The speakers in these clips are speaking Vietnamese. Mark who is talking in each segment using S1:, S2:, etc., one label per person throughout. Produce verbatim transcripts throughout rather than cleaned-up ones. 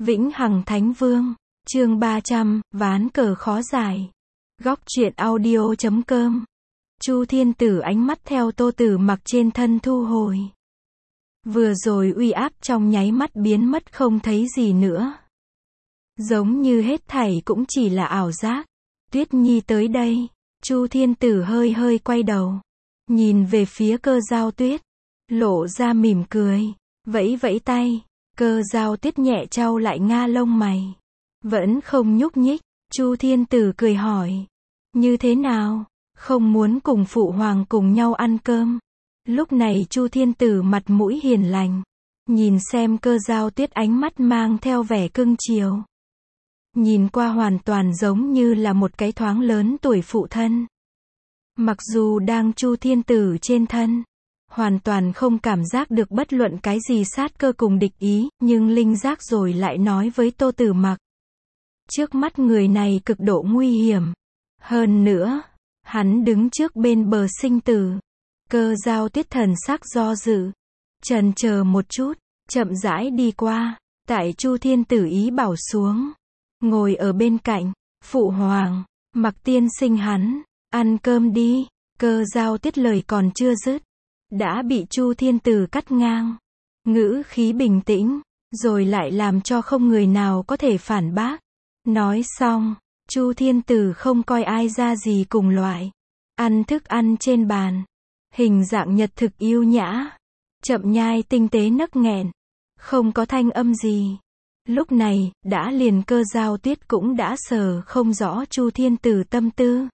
S1: Vĩnh Hằng Thánh Vương, chương ba trăm, ván cờ khó giải. Góc truyện audio chấm com. Chu Thiên Tử ánh mắt theo Tô Tử Mặc trên thân thu hồi. Vừa rồi uy áp trong nháy mắt biến mất không thấy gì nữa. Giống như hết thảy cũng chỉ là ảo giác. Tuyết Nhi tới đây, Chu Thiên Tử hơi hơi quay đầu, nhìn về phía Cơ Dao Tuyết, lộ ra mỉm cười, vẫy vẫy tay. Cơ Dao Tuyết nhẹ chau lại nga lông mày, vẫn không nhúc nhích. Chu Thiên Tử cười hỏi, như thế nào, không muốn cùng phụ hoàng cùng nhau ăn cơm? Lúc này Chu Thiên Tử mặt mũi hiền lành, nhìn xem Cơ Dao Tuyết ánh mắt mang theo vẻ cưng chiều. Nhìn qua hoàn toàn giống như là một cái thoáng lớn tuổi phụ thân. Mặc dù đang Chu Thiên Tử trên thân, hoàn toàn không cảm giác được bất luận cái gì sát cơ cùng địch ý, nhưng linh giác rồi lại nói với Tô Tử Mặc. Trước mắt người này cực độ nguy hiểm. Hơn nữa, hắn đứng trước bên bờ sinh tử. Cơ Dao Tuyết thần sắc do dự, chần chờ một chút, chậm rãi đi qua, tại Chu Thiên Tử ý bảo xuống, ngồi ở bên cạnh. Phụ hoàng, Mặc tiên sinh hắn, ăn cơm đi. Cơ Dao Tuyết lời còn chưa dứt, đã bị Chu Thiên Tử cắt ngang. Ngữ khí bình tĩnh, rồi lại làm cho không người nào có thể phản bác. Nói xong, Chu Thiên Tử không coi ai ra gì cùng loại. Ăn thức ăn trên bàn, hình dạng nhật thực yêu nhã, chậm nhai tinh tế nấc nghẹn, không có thanh âm gì. Lúc này, đã liền Cơ Dao Tuyết cũng đã sờ không rõ Chu Thiên Tử tâm tư.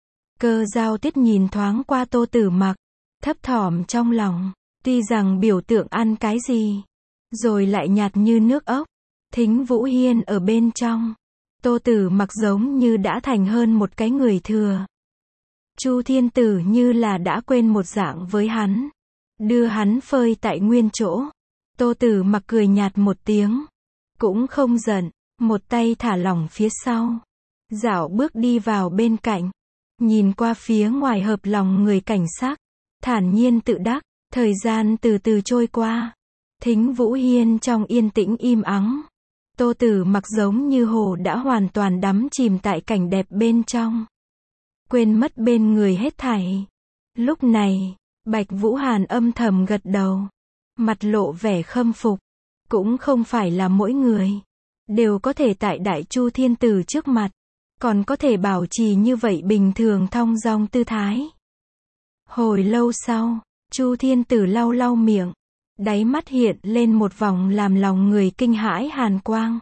S1: Cơ Dao Tuyết nhìn thoáng qua Tô Tử Mặc, thấp thỏm trong lòng, tuy rằng biểu tượng ăn cái gì, rồi lại nhạt như nước ốc. Thính Vũ Hiên ở bên trong, Tô Tử Mặc giống như đã thành hơn một cái người thừa. Chu Thiên Tử như là đã quên một dạng với hắn, đưa hắn phơi tại nguyên chỗ. Tô Tử Mặc cười nhạt một tiếng, cũng không giận, một tay thả lỏng phía sau, dạo bước đi vào bên cạnh, nhìn qua phía ngoài hợp lòng người cảnh sắc, thản nhiên tự đắc. Thời gian từ từ trôi qua, Thính Vũ Hiên trong yên tĩnh im ắng. Tô Tử Mặc giống như hồ đã hoàn toàn đắm chìm tại cảnh đẹp bên trong, quên mất bên người hết thảy. Lúc này, Bạch Vũ Hàn âm thầm gật đầu, mặt lộ vẻ khâm phục. Cũng không phải là mỗi người đều có thể tại Đại Chu Thiên Tử trước mặt, còn có thể bảo trì như vậy bình thường thong dong tư thái. Hồi lâu sau, Chu Thiên Tử lau lau miệng, đáy mắt hiện lên một vòng làm lòng người kinh hãi hàn quang.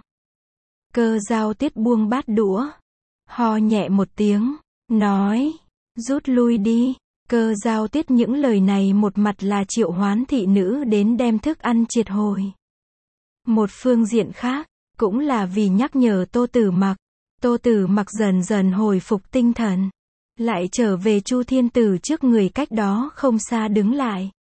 S1: Cơ Dao Tuyết buông bát đũa, ho nhẹ một tiếng, nói, rút lui đi. Cơ Dao Tuyết những lời này một mặt là triệu hoán thị nữ đến đem thức ăn triệt hồi. Một phương diện khác, cũng là vì nhắc nhở Tô Tử Mặc. Tô Tử Mặc dần dần hồi phục tinh thần, lại trở về Chu Thiên Tử trước người cách đó không xa đứng lại.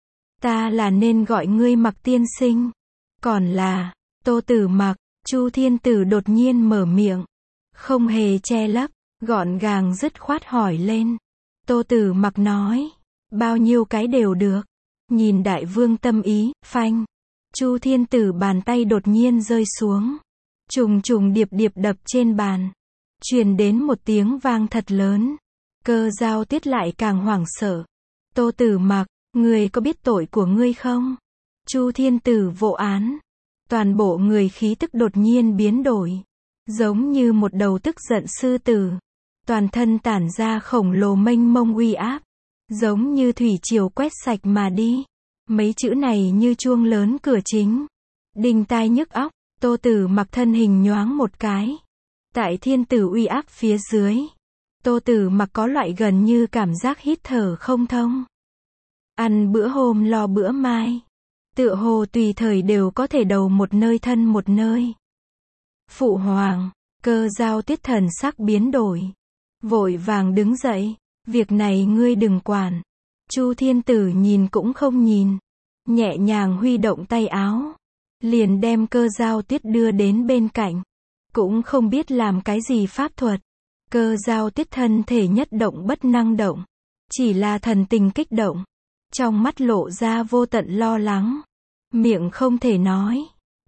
S1: Ta là nên gọi ngươi Mặc tiên sinh, còn là Tô Tử Mặc? Chu Thiên Tử đột nhiên mở miệng, không hề che lấp, gọn gàng dứt khoát hỏi lên. Tô Tử Mặc nói, bao nhiêu cái đều được. Nhìn đại vương tâm ý, phanh. Chu Thiên Tử bàn tay đột nhiên rơi xuống, trùng trùng điệp điệp đập trên bàn, truyền đến một tiếng vang thật lớn. Cơ Dao Tuyết lại càng hoảng sợ. Tô Tử Mặc, ngươi có biết tội của ngươi không? Chu Thiên Tử vô án, toàn bộ người khí tức đột nhiên biến đổi, giống như một đầu tức giận sư tử, toàn thân tản ra khổng lồ mênh mông uy áp, giống như thủy triều quét sạch mà đi. Mấy chữ này như chuông lớn cửa chính, đinh tai nhức óc. Tô Tử Mặc thân hình nhoáng một cái, tại thiên tử uy áp phía dưới, Tô Tử Mặc có loại gần như cảm giác hít thở không thông. Ăn bữa hôm lo bữa mai, tựa hồ tùy thời đều có thể đầu một nơi thân một nơi. Phụ hoàng, Cơ Dao Tuyết thần sắc biến đổi, vội vàng đứng dậy, việc này ngươi đừng quản. Chu Thiên Tử nhìn cũng không nhìn, nhẹ nhàng huy động tay áo, liền đem Cơ Dao Tuyết đưa đến bên cạnh, cũng không biết làm cái gì pháp thuật. Cơ Dao Tuyết thân thể nhất động bất năng động, chỉ là thần tình kích động, trong mắt lộ ra vô tận lo lắng, miệng không thể nói,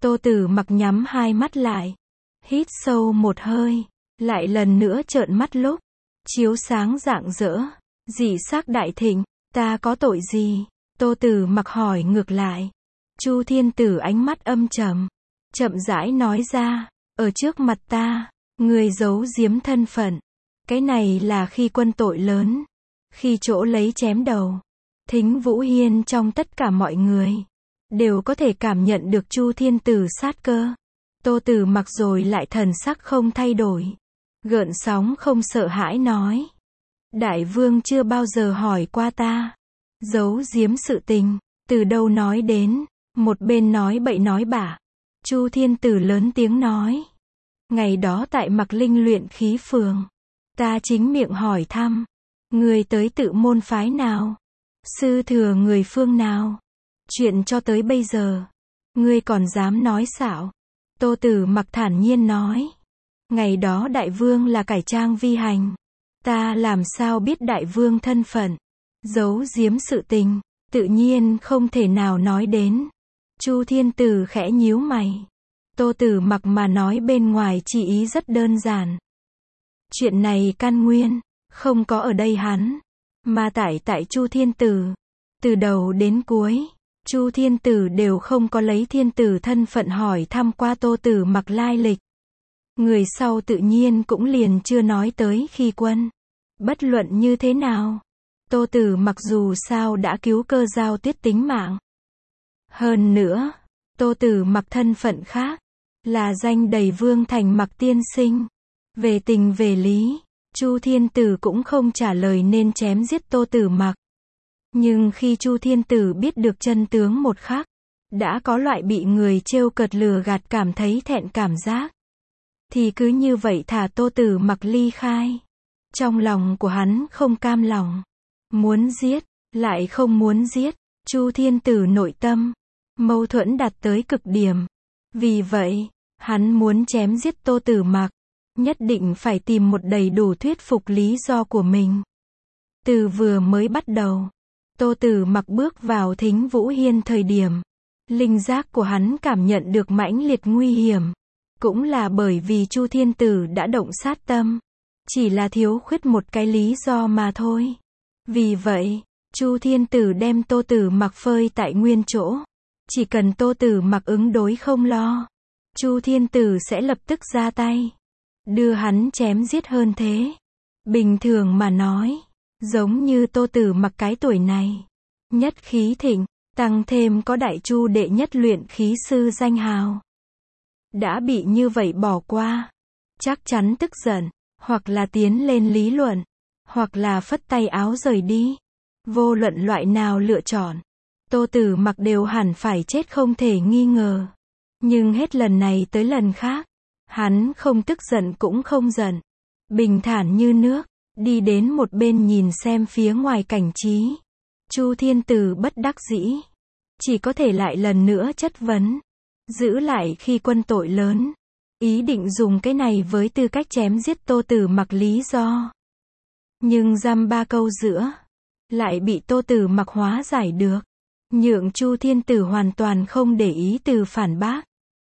S1: Tô Tử Mặc nhắm hai mắt lại, hít sâu một hơi, lại lần nữa trợn mắt lúc, chiếu sáng rạng rỡ, dị sắc đại thịnh, ta có tội gì? Tô Tử Mặc hỏi ngược lại. Chu Thiên Tử ánh mắt âm trầm, chậm rãi nói ra, ở trước mặt ta, ngươi giấu giếm thân phận. Cái này là khi quân tội lớn, khi chỗ lấy chém đầu. Thính Vũ Hiên trong tất cả mọi người, đều có thể cảm nhận được Chu Thiên Tử sát cơ. Tô Tử Mặc rồi lại thần sắc không thay đổi, gợn sóng không sợ hãi nói. Đại vương chưa bao giờ hỏi qua ta, giấu giếm sự tình, từ đâu nói đến, một bên nói bậy nói bạ. Chu Thiên Tử lớn tiếng nói. Ngày đó tại Mạc Linh luyện khí phường, ta chính miệng hỏi thăm, người tới tự môn phái nào? Sư thừa người phương nào? Chuyện cho tới bây giờ, ngươi còn dám nói xạo? Tô Tử Mặc thản nhiên nói. Ngày đó đại vương là cải trang vi hành, ta làm sao biết đại vương thân phận? Giấu giếm sự tình, tự nhiên không thể nào nói đến. Chu Thiên Tử khẽ nhíu mày. Tô Tử Mặc mà nói bên ngoài chỉ ý rất đơn giản. Chuyện này căn nguyên, không có ở đây hắn, mà tại tại Chu Thiên Tử. Từ đầu đến cuối, Chu Thiên Tử đều không có lấy thiên tử thân phận hỏi thăm qua Tô Tử Mặc lai lịch. Người sau tự nhiên cũng liền chưa nói tới khi quân. Bất luận như thế nào, Tô Tử Mặc dù sao đã cứu Cơ Giao Tuyết tính mạng. Hơn nữa, Tô Tử Mặc thân phận khác, là danh đầy vương thành Mặc tiên sinh. Về tình về lý, Chu Thiên Tử cũng không trả lời nên chém giết Tô Tử Mặc. Nhưng khi Chu Thiên Tử biết được chân tướng một khắc, đã có loại bị người trêu cợt lừa gạt cảm thấy thẹn cảm giác. Thì cứ như vậy thả Tô Tử Mặc ly khai. Trong lòng của hắn không cam lòng, muốn giết, lại không muốn giết. Chu Thiên Tử nội tâm, mâu thuẫn đạt tới cực điểm. Vì vậy, hắn muốn chém giết Tô Tử Mặc, nhất định phải tìm một đầy đủ thuyết phục lý do của mình. Từ vừa mới bắt đầu, Tô Tử Mặc bước vào Thính Vũ Hiên thời điểm, linh giác của hắn cảm nhận được mãnh liệt nguy hiểm. Cũng là bởi vì Chu Thiên Tử đã động sát tâm, chỉ là thiếu khuyết một cái lý do mà thôi. Vì vậy, Chu Thiên Tử đem Tô Tử Mặc phơi tại nguyên chỗ. Chỉ cần Tô Tử Mặc ứng đối không lo, Chu Thiên Tử sẽ lập tức ra tay, đưa hắn chém giết hơn thế. Bình thường mà nói, giống như Tô Tử Mặc cái tuổi này, nhất khí thịnh, tăng thêm có đại chu đệ nhất luyện khí sư danh hào. Đã bị như vậy bỏ qua, chắc chắn tức giận, hoặc là tiến lên lý luận, hoặc là phất tay áo rời đi. Vô luận loại nào lựa chọn, Tô Tử Mặc đều hẳn phải chết không thể nghi ngờ. Nhưng hết lần này tới lần khác, hắn không tức giận cũng không giận, bình thản như nước, đi đến một bên nhìn xem phía ngoài cảnh trí. Chu Thiên Tử bất đắc dĩ, chỉ có thể lại lần nữa chất vấn, giữ lại khi quân tội lớn, ý định dùng cái này với tư cách chém giết Tô Tử Mặc lý do. Nhưng dăm ba câu giữa, lại bị Tô Tử Mặc hóa giải được, nhượng Chu Thiên Tử hoàn toàn không để ý từ phản bác.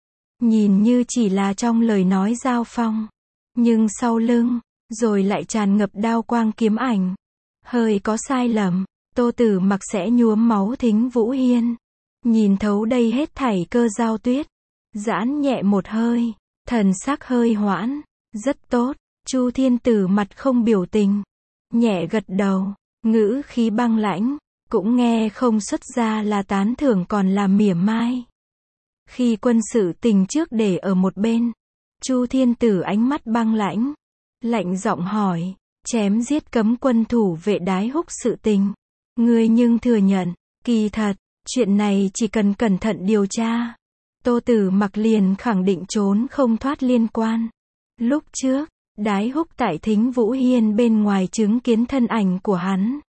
S1: Nhìn như chỉ là trong lời nói giao phong, nhưng sau lưng, rồi lại tràn ngập đao quang kiếm ảnh. Hơi có sai lầm, Tô Tử Mặc sẽ nhuốm máu Thính Vũ Hiên. Nhìn thấu đây hết thảy Cơ Giao Tuyết, giãn nhẹ một hơi, thần sắc hơi hoãn. Rất tốt. Chu Thiên Tử mặt không biểu tình, nhẹ gật đầu, ngữ khí băng lãnh, cũng nghe không xuất ra là tán thưởng còn là mỉa mai. Khi quân sự tình trước để ở một bên, Chu Thiên Tử ánh mắt băng lãnh, lạnh giọng hỏi, chém giết cấm quân thủ vệ Đái Húc sự tình, ngươi nhưng thừa nhận, kỳ thật, chuyện này chỉ cần cẩn thận điều tra, Tô Tử Mặc liền khẳng định trốn không thoát liên quan. Lúc trước, Đái Húc tại Thính Vũ Hiên bên ngoài chứng kiến thân ảnh của hắn,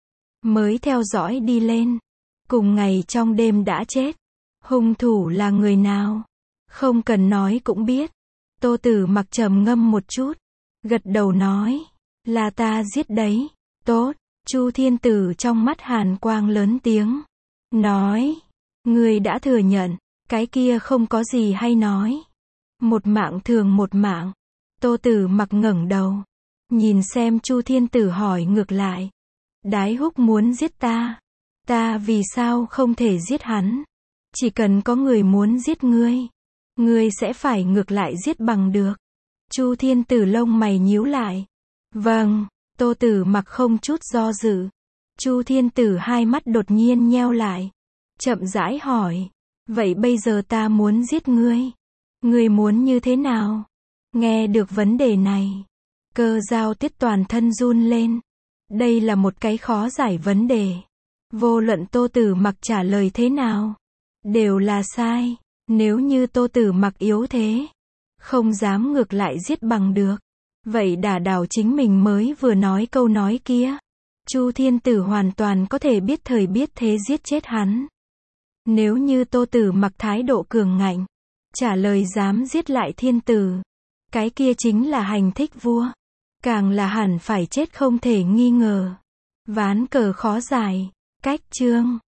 S1: mới theo dõi đi lên, cùng ngày trong đêm đã chết. Hung thủ là người nào? Không cần nói cũng biết. Tô Tử Mặc trầm ngâm một chút, gật đầu nói, là ta giết đấy. Tốt. Chu Thiên Tử trong mắt hàn quang lớn tiếng, nói, ngươi đã thừa nhận, Cái kia không có gì hay nói. Một mạng thường một mạng. Tô Tử Mặc ngẩng đầu, nhìn xem Chu Thiên Tử hỏi ngược lại. Đái Húc muốn giết ta. Ta vì sao không thể giết hắn? Chỉ cần có người muốn giết ngươi, ngươi sẽ phải ngược lại giết bằng được. Chu Thiên Tử lông mày nhíu lại. Vâng, Tô Tử Mặc không chút do dự. Chu Thiên Tử hai mắt đột nhiên nheo lại, chậm rãi hỏi. Vậy bây giờ ta muốn giết ngươi. Ngươi muốn như thế nào? Nghe được vấn đề này, Cơ Giao Tiết toàn thân run lên. Đây là một cái khó giải vấn đề. Vô luận Tô Tử Mặc trả lời thế nào, đều là sai. Nếu như Tô Tử Mặc yếu thế, không dám ngược lại giết bằng được, vậy đả đảo chính mình mới vừa nói câu nói kia. Chu Thiên Tử hoàn toàn có thể biết thời biết thế giết chết hắn. Nếu như Tô Tử Mặc thái độ cường ngạnh, trả lời dám giết lại thiên tử, cái kia chính là hành thích vua. Càng là hẳn phải chết không thể nghi ngờ. Ván cờ khó giải. Cách chương